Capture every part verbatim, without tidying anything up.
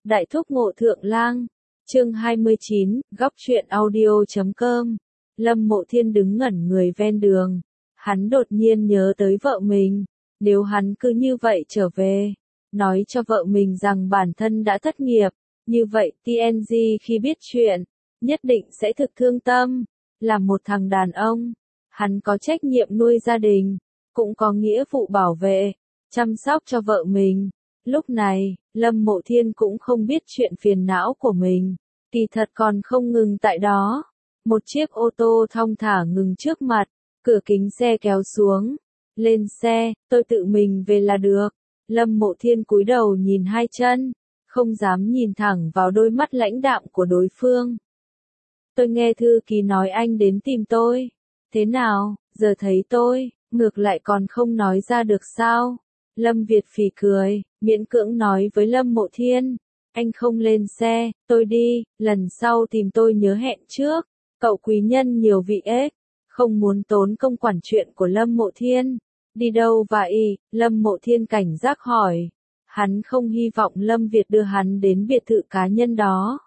Đại thúc Ngộ Thượng Lang, chương hai mươi chín, góc truyện audio chấm com. Lâm Mộ Thiên đứng ngẩn người ven đường. Hắn đột nhiên nhớ tới vợ mình. Nếu hắn cứ như vậy trở về, nói cho vợ mình rằng bản thân đã thất nghiệp, như vậy tê en giê khi biết chuyện, nhất định sẽ thực thương tâm. Là một thằng đàn ông, hắn có trách nhiệm nuôi gia đình, cũng có nghĩa vụ bảo vệ, chăm sóc cho vợ mình. Lúc này, Lâm Mộ Thiên cũng không biết chuyện phiền não của mình. Kỳ thật còn không ngừng tại đó. Một chiếc ô tô thong thả ngừng trước mặt, cửa kính xe kéo xuống. Lên xe, tôi tự mình về là được. Lâm Mộ Thiên cúi đầu nhìn hai chân, không dám nhìn thẳng vào đôi mắt lãnh đạm của đối phương. Tôi nghe thư ký nói anh đến tìm tôi. Thế nào, giờ thấy tôi, ngược lại còn không nói ra được sao? Lâm Việt phì cười, miễn cưỡng nói với Lâm Mộ Thiên. Anh không lên xe, tôi đi, lần sau tìm tôi nhớ hẹn trước. Cậu quý nhân nhiều vị ếch, không muốn tốn công quản chuyện của Lâm Mộ Thiên. Đi đâu vậy? Lâm Mộ Thiên cảnh giác hỏi. Hắn không hy vọng Lâm Việt đưa hắn đến biệt thự cá nhân đó.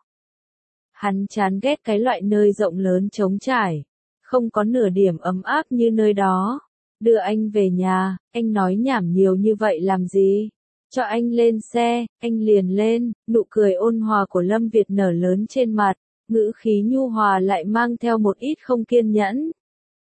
Hắn chán ghét cái loại nơi rộng lớn trống trải, không có nửa điểm ấm áp như nơi đó. Đưa anh về nhà, anh nói nhảm nhiều như vậy làm gì? Cho anh lên xe, anh liền lên. Nụ cười ôn hòa của Lâm Việt nở lớn trên mặt, ngữ khí nhu hòa lại mang theo một ít không kiên nhẫn.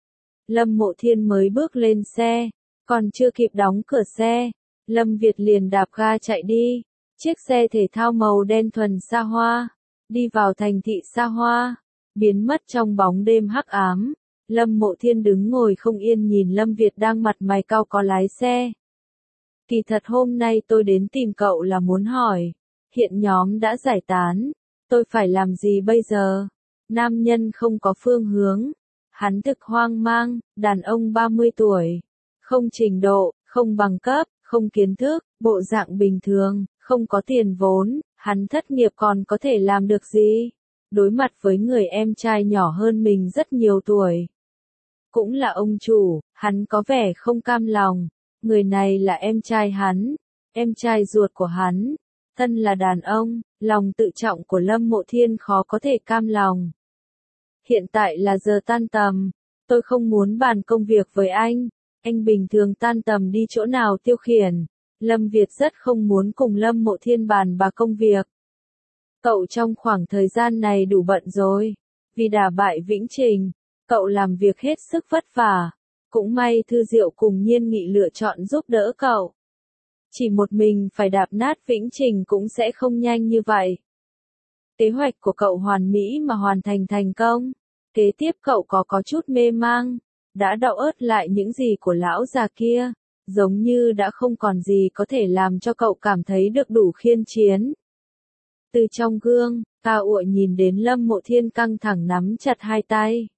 Lâm Mộ Thiên mới bước lên xe, còn chưa kịp đóng cửa xe, Lâm Việt liền đạp ga chạy đi. Chiếc xe thể thao màu đen thuần xa hoa, đi vào thành thị xa hoa, biến mất trong bóng đêm hắc ám. Lâm Mộ Thiên đứng ngồi không yên nhìn Lâm Việt đang mặt mày cau có lái xe. Kỳ thật hôm nay tôi đến tìm cậu là muốn hỏi, hiện nhóm đã giải tán, tôi phải làm gì bây giờ? Nam nhân không có phương hướng, hắn thực hoang mang, đàn ông ba mươi tuổi, không trình độ, không bằng cấp, không kiến thức, bộ dạng bình thường, không có tiền vốn, hắn thất nghiệp còn có thể làm được gì? Đối mặt với người em trai nhỏ hơn mình rất nhiều tuổi. Cũng là ông chủ, hắn có vẻ không cam lòng. Người này là em trai hắn, em trai ruột của hắn. Thân là đàn ông, lòng tự trọng của Lâm Mộ Thiên khó có thể cam lòng. Hiện tại là giờ tan tầm, tôi không muốn bàn công việc với anh. Anh bình thường tan tầm đi chỗ nào tiêu khiển. Lâm Việt rất không muốn cùng Lâm Mộ Thiên bàn bà công việc. Cậu trong khoảng thời gian này đủ bận rồi. Vì đả bại Vĩnh Trình, cậu làm việc hết sức vất vả. Cũng may Thư Diệu cùng Nhiên Nghị lựa chọn giúp đỡ cậu. Chỉ một mình phải đạp nát Vĩnh Trình cũng sẽ không nhanh như vậy. Kế hoạch của cậu hoàn mỹ mà hoàn thành thành công. Kế tiếp cậu có có chút mê mang. Đã đau ớt lại những gì của lão già kia. Giống như đã không còn gì có thể làm cho cậu cảm thấy được đủ khiên chiến. Từ trong gương, Cao Uội nhìn đến Lâm Mộ Thiên căng thẳng nắm chặt hai tay.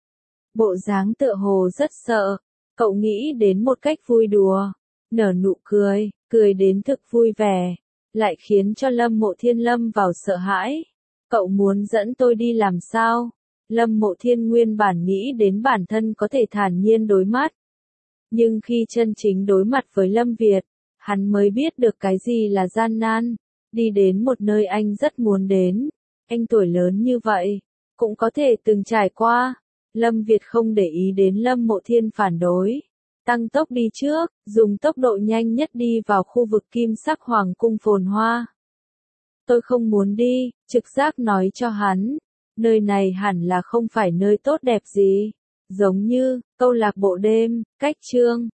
Bộ dáng tựa hồ rất sợ, cậu nghĩ đến một cách vui đùa, nở nụ cười, cười đến thực vui vẻ, lại khiến cho Lâm Mộ Thiên lâm vào sợ hãi. Cậu muốn dẫn tôi đi làm sao? Lâm Mộ Thiên nguyên bản nghĩ đến bản thân có thể thản nhiên đối mắt. Nhưng khi chân chính đối mặt với Lâm Việt, hắn mới biết được cái gì là gian nan, đi đến một nơi anh rất muốn đến. Anh tuổi lớn như vậy, cũng có thể từng trải qua. Lâm Việt không để ý đến Lâm Mộ Thiên phản đối. Tăng tốc đi trước, dùng tốc độ nhanh nhất đi vào khu vực kim sắc hoàng cung phồn hoa. Tôi không muốn đi, trực giác nói cho hắn. Nơi này hẳn là không phải nơi tốt đẹp gì. Giống như, câu lạc bộ đêm, cách chương,